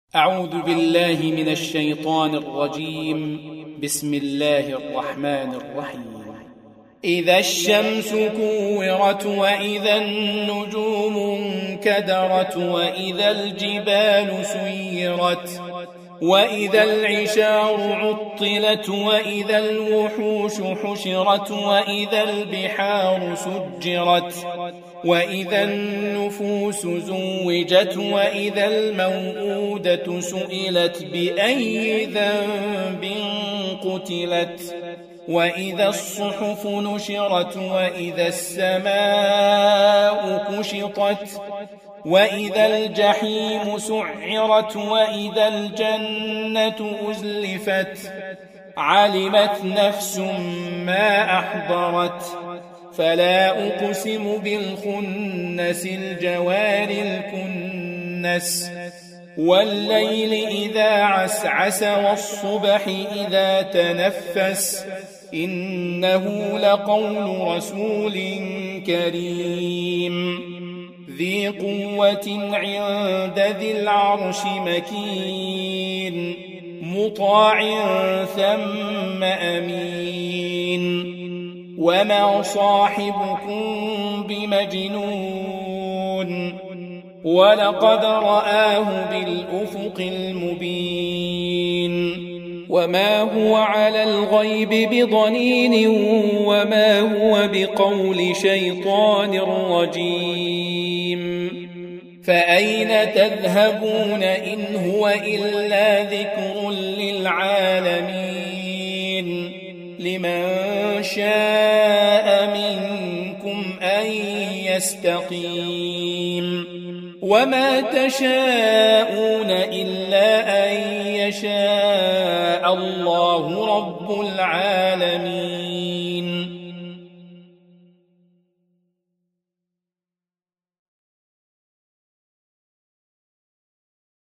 أعوذ بالله من الشيطان الرجيم. بسم الله الرحمن الرحيم. إذا الشمس كورت وإذا النجوم انكدرت وإذا الجبال سيرت وإذا العشار عطلت وإذا الوحوش حشرت وإذا البحار سجرت وإذا النفوس زوجت وإذا الموءودة سئلت بأي ذنب قتلت وإذا الصحف نشرت وإذا السماء كشطت وإذا الجحيم سعرت وإذا الجنة أزلفت علمت نفس ما أحضرت فلا أقسم بالخنس الجوار الكنس والليل إذا عسعس والصبح إذا تنفس إنه لقول رسول كريم ذي قوة عند ذي العرش مكين مطاع ثم أمين وما صاحبكم بمجنون ولقد رآه بالأفق المبين وما هو على الغيب بضنين وما هو بقول شيطان رجيم فأين تذهبون إن هو إلا ذكر للعالمين لمن شاء منكم أن يستقيم وما تشاءون إلا أن يشاء الله رب العالمين